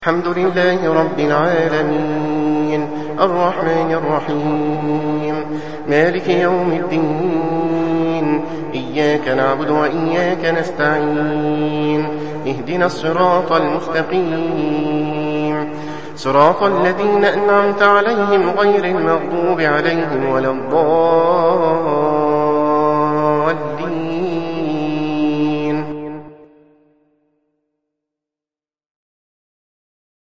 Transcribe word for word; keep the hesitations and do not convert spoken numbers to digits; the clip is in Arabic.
الحمد لله رب العالمين الرحمن الرحيم مالك يوم الدين إياك نعبد وإياك نستعين اهدنا الصراط المستقيم صراط الذين أنعمت عليهم غير المغضوب عليهم ولا الضالين